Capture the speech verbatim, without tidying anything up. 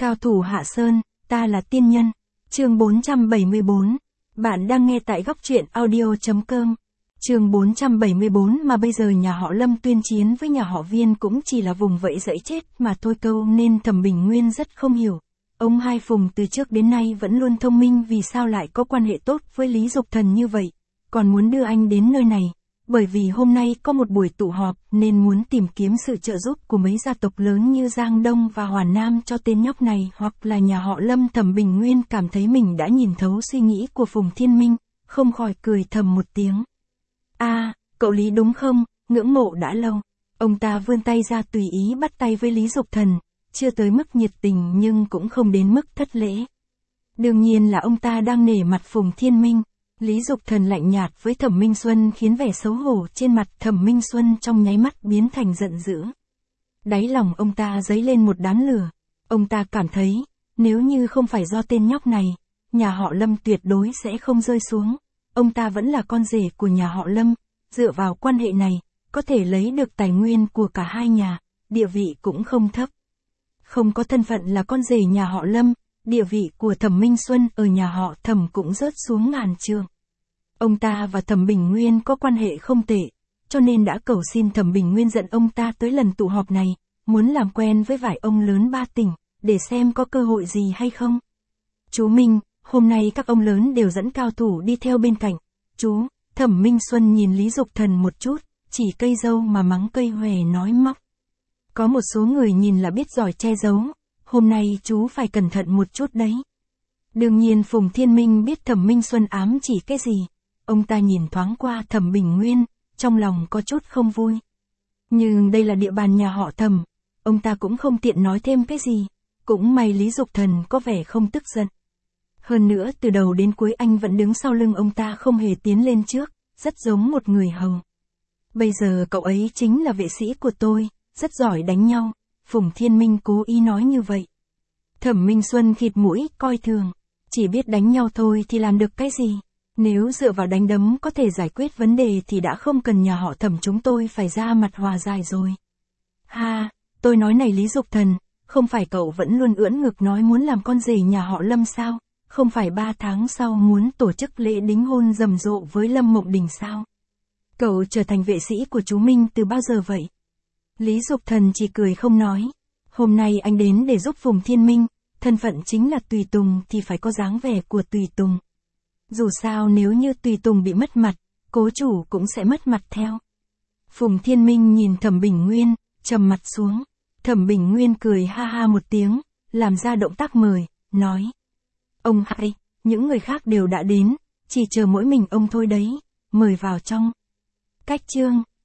Cao thủ Hạ Sơn, ta là tiên nhân. Chương bốn trăm bảy mươi bốn. Bạn đang nghe tại góc truyện audio chấm com. Chương bốn trăm bảy mươi bốn mà bây giờ nhà họ Lâm tuyên chiến với nhà họ Viên cũng chỉ là vùng vẫy dẫy chết mà thôi câu nên Thẩm Bình Nguyên rất không hiểu. Ông Hai Phùng từ trước đến nay vẫn luôn thông minh vì sao lại có quan hệ tốt với Lý Dục Thần như vậy, còn muốn đưa anh đến nơi này. Bởi vì hôm nay có một buổi tụ họp nên muốn tìm kiếm sự trợ giúp của mấy gia tộc lớn như Giang Đông và Hoàn Nam cho tên nhóc này, hoặc là nhà họ Lâm. Thẩm Bình Nguyên cảm thấy mình đã nhìn thấu suy nghĩ của Phùng Thiên Minh, không khỏi cười thầm một tiếng. A, à, cậu Lý đúng không, ngưỡng mộ đã lâu. Ông ta vươn tay ra tùy ý bắt tay với Lý Dục Thần, chưa tới mức nhiệt tình nhưng cũng không đến mức thất lễ. Đương nhiên là ông ta đang nể mặt Phùng Thiên Minh. Lý Dục Thần lạnh nhạt với Thẩm Minh Xuân khiến vẻ xấu hổ trên mặt Thẩm Minh Xuân trong nháy mắt biến thành giận dữ. Đáy lòng ông ta dấy lên một đám lửa. Ông ta cảm thấy, nếu như không phải do tên nhóc này, nhà họ Lâm tuyệt đối sẽ không rơi xuống. Ông ta vẫn là con rể của nhà họ Lâm, dựa vào quan hệ này, có thể lấy được tài nguyên của cả hai nhà, địa vị cũng không thấp. Không có thân phận là con rể nhà họ Lâm, địa vị của Thẩm Minh Xuân ở nhà họ Thẩm cũng rớt xuống ngàn trượng. Ông ta và Thẩm Bình Nguyên có quan hệ không tệ, cho nên đã cầu xin Thẩm Bình Nguyên dẫn ông ta tới lần tụ họp này, muốn làm quen với vài ông lớn ba tỉnh, để xem có cơ hội gì hay không. Chú Minh, hôm nay các ông lớn đều dẫn cao thủ đi theo bên cạnh. Chú, Thẩm Minh Xuân nhìn Lý Dục Thần một chút, chỉ cây dâu mà mắng cây huề nói móc. Có một số người nhìn là biết giỏi che giấu, hôm nay chú phải cẩn thận một chút đấy. Đương nhiên Phùng Thiên Minh biết Thẩm Minh Xuân ám chỉ cái gì. Ông ta nhìn thoáng qua Thẩm Bình Nguyên, trong lòng có chút không vui. Nhưng đây là địa bàn nhà họ Thẩm, ông ta cũng không tiện nói thêm cái gì. Cũng may Lý Dục Thần có vẻ không tức giận. Hơn nữa từ đầu đến cuối anh vẫn đứng sau lưng ông ta không hề tiến lên trước, rất giống một người hầu. Bây giờ cậu ấy chính là vệ sĩ của tôi, rất giỏi đánh nhau. Phùng Thiên Minh cố ý nói như vậy. Thẩm Minh Xuân khịt mũi, coi thường. Chỉ biết đánh nhau thôi thì làm được cái gì? Nếu dựa vào đánh đấm có thể giải quyết vấn đề thì đã không cần nhà họ Thẩm chúng tôi phải ra mặt hòa giải rồi. Ha, tôi nói này Lý Dục Thần, không phải cậu vẫn luôn ưỡn ngực nói muốn làm con rể nhà họ Lâm sao? Không phải ba tháng sau muốn tổ chức lễ đính hôn rầm rộ với Lâm Mộng Đình sao? Cậu trở thành vệ sĩ của chú Minh từ bao giờ vậy? Lý Dục Thần chỉ cười không nói. Hôm nay anh đến để giúp Phùng Thiên Minh, thân phận chính là tùy tùng thì phải có dáng vẻ của tùy tùng. Dù sao nếu như tùy tùng bị mất mặt, cố chủ cũng sẽ mất mặt theo. Phùng Thiên Minh nhìn Thẩm Bình Nguyên, trầm mặt xuống. Thẩm Bình Nguyên cười ha ha một tiếng, làm ra động tác mời, nói. Ông Hai, những người khác đều đã đến, chỉ chờ mỗi mình ông thôi đấy, mời vào trong. Cách chương.